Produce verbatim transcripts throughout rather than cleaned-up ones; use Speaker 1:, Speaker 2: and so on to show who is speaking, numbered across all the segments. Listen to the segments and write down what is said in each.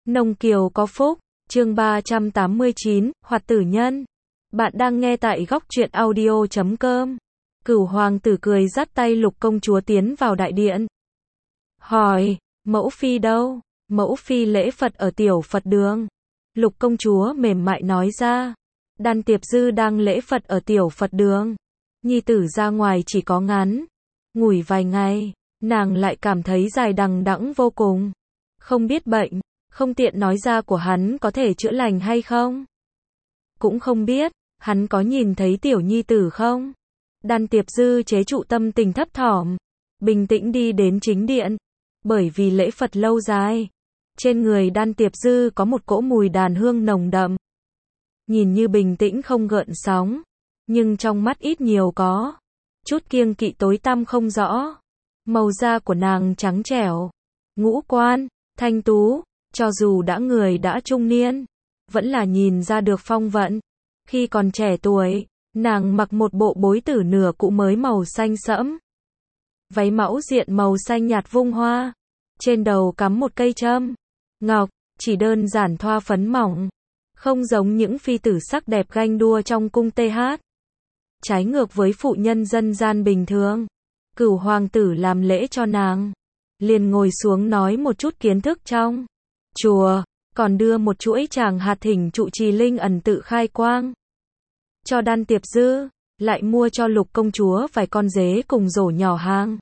Speaker 1: Nông Kiều có phúc, chương ba trăm tám mươi chín, Hoạt tử nhân. Bạn đang nghe tại góc truyện audio chấm com. Cửu hoàng tử cười dắt tay Lục công chúa tiến vào đại điện. Hỏi, mẫu phi đâu? Mẫu phi lễ Phật ở tiểu Phật đường. Lục công chúa mềm mại nói ra. Đan Tiệp Dư đang lễ Phật ở tiểu Phật đường. Nhi tử ra ngoài chỉ có ngắn ngủi vài ngày, nàng lại cảm thấy dài đằng đẵng vô cùng. Không biết bệnh, không tiện nói ra của hắn có thể chữa lành hay không. Cũng không biết, hắn có nhìn thấy tiểu nhi tử không? Đan Tiệp Dư chế trụ tâm tình thấp thỏm, bình tĩnh đi đến chính điện. Bởi vì lễ Phật lâu dài, trên người Đan Tiệp Dư có một cỗ mùi đàn hương nồng đậm. Nhìn như bình tĩnh không gợn sóng, nhưng trong mắt ít nhiều có chút kiêng kỵ tối tăm không rõ. Màu da của nàng trắng trẻo, ngũ quan thanh tú, cho dù đã người đã trung niên, vẫn là nhìn ra được phong vận. Khi còn trẻ tuổi, nàng mặc một bộ bối tử nửa cũ mới màu xanh sẫm, váy mão diện màu xanh nhạt vung hoa, trên đầu cắm một cây trâm ngọc, chỉ đơn giản thoa phấn mỏng, không giống những phi tử sắc đẹp ganh đua trong cung tê hát. Trái ngược với phụ nhân dân gian bình thường, Cửu hoàng tử làm lễ cho nàng, liền ngồi xuống nói một chút kiến thức trong chùa, còn đưa một chuỗi tràng hạt thỉnh trụ trì linh ẩn tự khai quang cho Đan Tiệp Dư, lại mua cho Lục công chúa vài con dế cùng rổ nhỏ hàng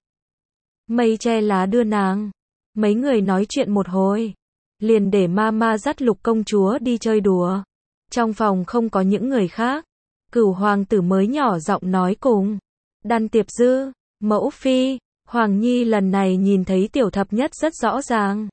Speaker 1: mây che lá đưa nàng. Mấy người nói chuyện một hồi, liền để mama dắt Lục công chúa đi chơi đùa. Trong phòng không có những người khác, Cửu hoàng tử mới nhỏ giọng nói cùng Đan Tiệp Dư, mẫu phi, Hoàng Nhi lần này nhìn thấy tiểu thập nhất rất rõ ràng.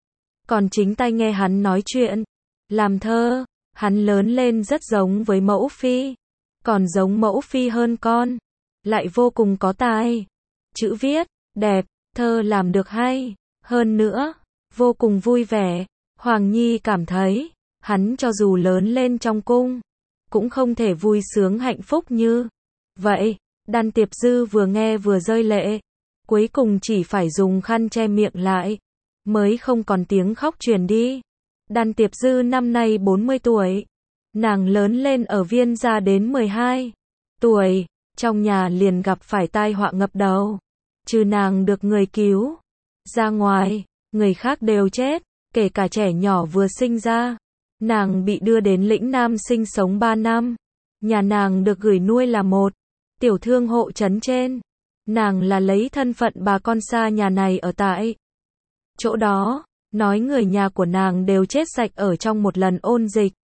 Speaker 1: Còn chính tai nghe hắn nói chuyện, làm thơ, hắn lớn lên rất giống với mẫu phi, còn giống mẫu phi hơn con, lại vô cùng có tài. Chữ viết, đẹp, thơ làm được hay, hơn nữa, vô cùng vui vẻ. Hoàng Nhi cảm thấy, hắn cho dù lớn lên trong cung, cũng không thể vui sướng hạnh phúc như vậy. Đan Tiệp Dư vừa nghe vừa rơi lệ, cuối cùng chỉ phải dùng khăn che miệng lại, mới không còn tiếng khóc truyền đi. Đan Tiệp Dư năm nay bốn mươi tuổi, nàng lớn lên ở Viên gia đến mười hai tuổi, trong nhà liền gặp phải tai họa ngập đầu. Trừ nàng được người cứu ra ngoài, người khác đều chết, kể cả trẻ nhỏ vừa sinh ra. Nàng bị đưa đến lĩnh Nam sinh sống ba năm, nhà nàng được gửi nuôi là một tiểu thương hộ trấn trên. Nàng là lấy thân phận bà con xa nhà này ở tại chỗ đó, nói người nhà của nàng đều chết sạch ở trong một lần ôn dịch.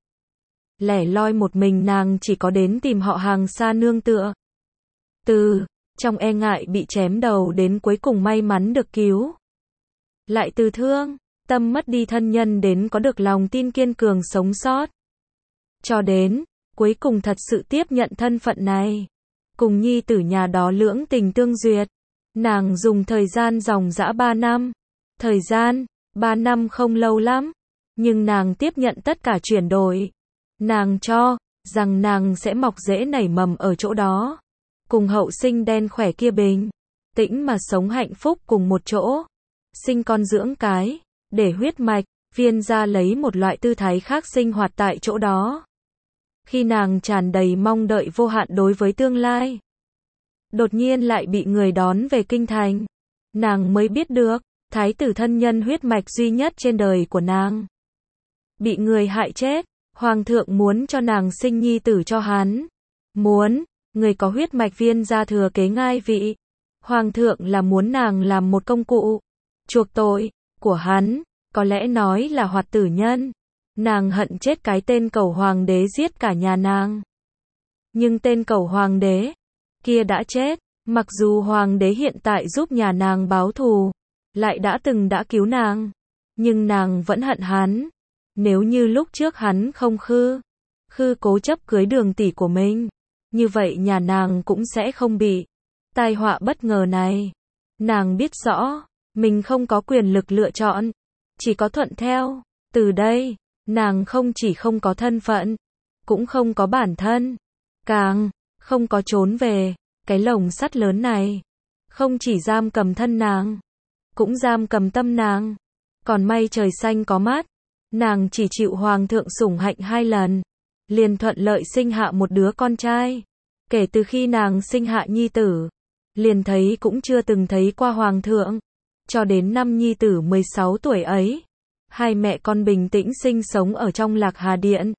Speaker 1: Lẻ loi một mình nàng chỉ có đến tìm họ hàng xa nương tựa. Từ trong e ngại bị chém đầu đến cuối cùng may mắn được cứu. Lại từ thương tâm mất đi thân nhân đến có được lòng tin kiên cường sống sót. Cho đến cuối cùng thật sự tiếp nhận thân phận này. Cùng nhi tử nhà đó lưỡng tình tương duyệt. Nàng dùng thời gian dòng dã ba năm. Thời gian, ba năm không lâu lắm. Nhưng nàng tiếp nhận tất cả chuyển đổi. Nàng cho rằng nàng sẽ mọc rễ nảy mầm ở chỗ đó. Cùng hậu sinh đen khỏe kia bình tĩnh mà sống hạnh phúc cùng một chỗ. Sinh con dưỡng cái, để huyết mạch, Viên gia lấy một loại tư thái khác sinh hoạt tại chỗ đó. Khi nàng tràn đầy mong đợi vô hạn đối với tương lai, đột nhiên lại bị người đón về kinh thành. Nàng mới biết được, thái tử thân nhân huyết mạch duy nhất trên đời của nàng bị người hại chết. Hoàng thượng muốn cho nàng sinh nhi tử cho hắn. Muốn, người có huyết mạch Viên gia thừa kế ngai vị. Hoàng thượng là muốn nàng làm một công cụ chuộc tội của hắn, có lẽ nói là hoạt tử nhân. Nàng hận chết cái tên cẩu hoàng đế giết cả nhà nàng. Nhưng tên cẩu hoàng đế kia đã chết, mặc dù hoàng đế hiện tại giúp nhà nàng báo thù, lại đã từng đã cứu nàng, nhưng nàng vẫn hận hắn. Nếu như lúc trước hắn không khư, khư cố chấp cưới Đường tỷ của mình, như vậy nhà nàng cũng sẽ không bị tai họa bất ngờ này. Nàng biết rõ, mình không có quyền lực lựa chọn, chỉ có thuận theo. Từ đây, nàng không chỉ không có thân phận, cũng không có bản thân, càng không có trốn về. Cái lồng sắt lớn này, không chỉ giam cầm thân nàng, cũng giam cầm tâm nàng. Còn may trời xanh có mắt, Nàng chỉ chịu hoàng thượng sủng hạnh hai lần, liền thuận lợi sinh hạ một đứa con trai. Kể từ khi nàng sinh hạ nhi tử, liền thấy cũng chưa từng thấy qua hoàng thượng. Cho đến năm nhi tử mười sáu tuổi ấy, hai mẹ con bình tĩnh sinh sống ở trong Lạc Hà Điện.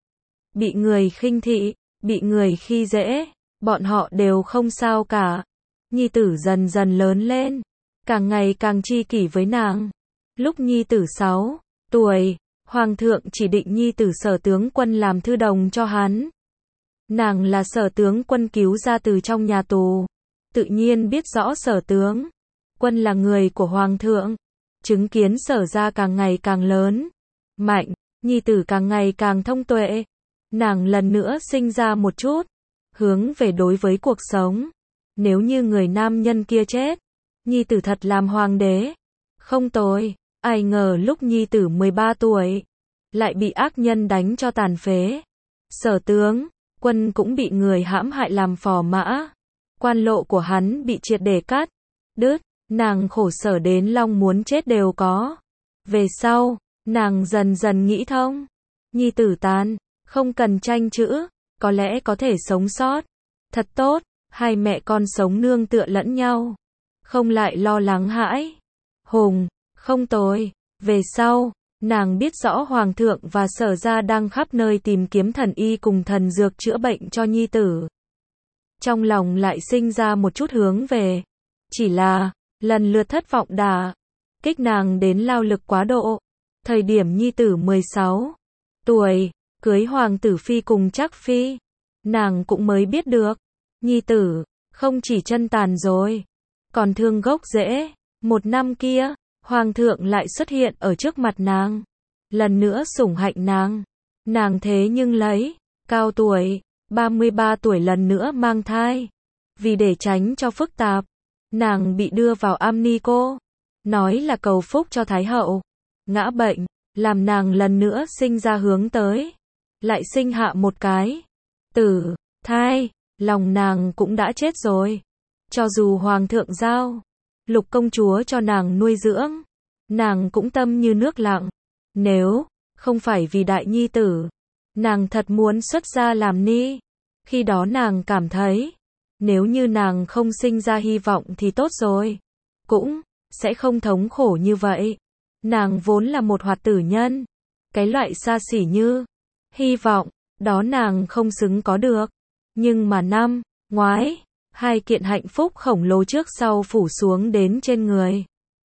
Speaker 1: Bị người khinh thị, bị người khi dễ, bọn họ đều không sao cả. Nhi tử dần dần lớn lên, càng ngày càng tri kỷ với nàng. Lúc nhi tử sáu tuổi, hoàng thượng chỉ định nhi tử Sở tướng quân làm thư đồng cho hắn. Nàng là Sở tướng quân cứu ra từ trong nhà tù, tự nhiên biết rõ Sở tướng quân là người của hoàng thượng. Chứng kiến Sở gia càng ngày càng lớn, mạnh, nhi tử càng ngày càng thông tuệ. Nàng lần nữa sinh ra một chút hướng về đối với cuộc sống. Nếu như người nam nhân kia chết, nhi tử thật làm hoàng đế, không tồi. Ai ngờ lúc nhi tử mười ba tuổi, lại bị ác nhân đánh cho tàn phế. Sở tướng quân cũng bị người hãm hại làm phò mã. Quan lộ của hắn bị triệt để cắt đứt, nàng khổ sở đến long muốn chết đều có. Về sau, nàng dần dần nghĩ thông, nhi tử tàn, không cần tranh chữ, có lẽ có thể sống sót. Thật tốt, hai mẹ con sống nương tựa lẫn nhau, không lại lo lắng hãi hùng, không tồi. Về sau, nàng biết rõ hoàng thượng và Sở gia đang khắp nơi tìm kiếm thần y cùng thần dược chữa bệnh cho nhi tử. Trong lòng lại sinh ra một chút hướng về, chỉ là lần lượt thất vọng đả kích nàng đến lao lực quá độ. Thời điểm nhi tử mười sáu tuổi, cưới hoàng tử phi cùng Trác phi, nàng cũng mới biết được, nhi tử không chỉ chân tàn rồi, còn thương gốc rễ. Một năm kia, hoàng thượng lại xuất hiện ở trước mặt nàng, lần nữa sủng hạnh nàng. Nàng thế nhưng lấy cao tuổi, ba mươi ba tuổi lần nữa mang thai. Vì để tránh cho phức tạp, nàng bị đưa vào am ni cô, nói là cầu phúc cho Thái hậu. Ngã bệnh, làm nàng lần nữa sinh ra hướng tới, lại sinh hạ một cái tử thai. Lòng nàng cũng đã chết rồi. Cho dù hoàng thượng giao Lục công chúa cho nàng nuôi dưỡng, nàng cũng tâm như nước lặng. Nếu không phải vì đại nhi tử, nàng thật muốn xuất gia làm ni. Khi đó nàng cảm thấy, nếu như nàng không sinh ra hy vọng thì tốt rồi, cũng sẽ không thống khổ như vậy. Nàng vốn là một hoạt tử nhân, cái loại xa xỉ như hy vọng, đó nàng không xứng có được. Nhưng mà năm ngoái, hai kiện hạnh phúc khổng lồ trước sau phủ xuống đến trên người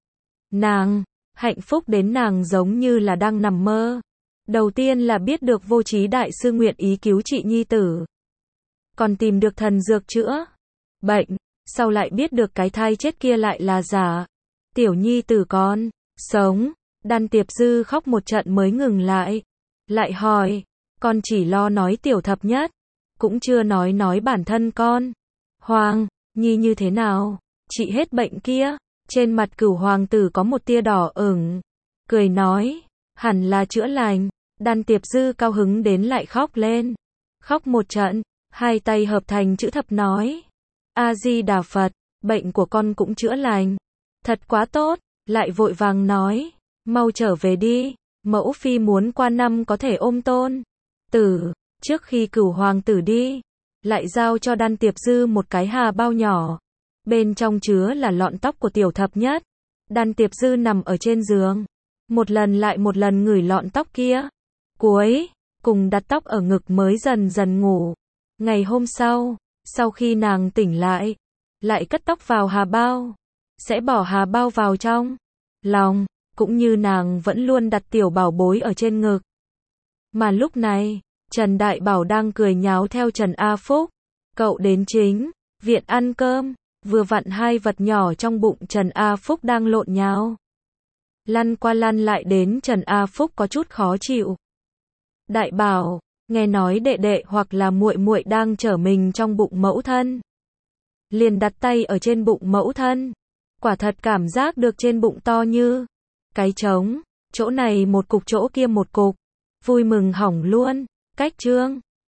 Speaker 1: nàng. Hạnh phúc đến nàng giống như là đang nằm mơ. Đầu tiên là biết được Vô Trí đại sư nguyện ý cứu trị nhi tử, còn tìm được thần dược chữa bệnh. Sau lại biết được cái thai chết kia lại là giả, tiểu nhi tử con sống. Đan Tiệp Dư khóc một trận mới ngừng lại, lại hỏi, con chỉ lo nói tiểu thập nhất, cũng chưa nói nói bản thân con. Hoàng nhi như thế nào, trị hết bệnh kia? Trên mặt Cửu hoàng tử có một tia đỏ ửng, cười nói, hẳn là chữa lành. Đan Tiệp Dư cao hứng đến lại khóc lên, khóc một trận, hai tay hợp thành chữ thập nói, A Di Đà Phật, bệnh của con cũng chữa lành, thật quá tốt. Lại vội vàng nói, mau trở về đi, mẫu phi muốn qua năm có thể ôm tôn tử. Trước khi Cửu hoàng tử đi, lại giao cho Đan Tiệp Dư một cái hà bao nhỏ, bên trong chứa là lọn tóc của tiểu thập nhất. Đan Tiệp Dư nằm ở trên giường, một lần lại một lần ngửi lọn tóc kia, cuối cùng đặt tóc ở ngực mới dần dần ngủ. Ngày hôm sau, sau khi nàng tỉnh lại, lại cất tóc vào hà bao, sẽ bỏ hà bao vào trong lòng, cũng như nàng vẫn luôn đặt tiểu bảo bối ở trên ngực. Mà lúc này, Trần Đại Bảo đang cười nháo theo Trần A Phúc. Cậu đến chính viện ăn cơm, vừa vặn hai vật nhỏ trong bụng Trần A Phúc đang lộn nháo, lăn qua lăn lại đến Trần A Phúc có chút khó chịu. Đại Bảo, nghe nói đệ đệ hoặc là muội muội đang chở mình trong bụng mẫu thân, liền đặt tay ở trên bụng mẫu thân, quả thật cảm giác được trên bụng to như cái trống, chỗ này một cục chỗ kia một cục, vui mừng hỏng luôn. Cách chương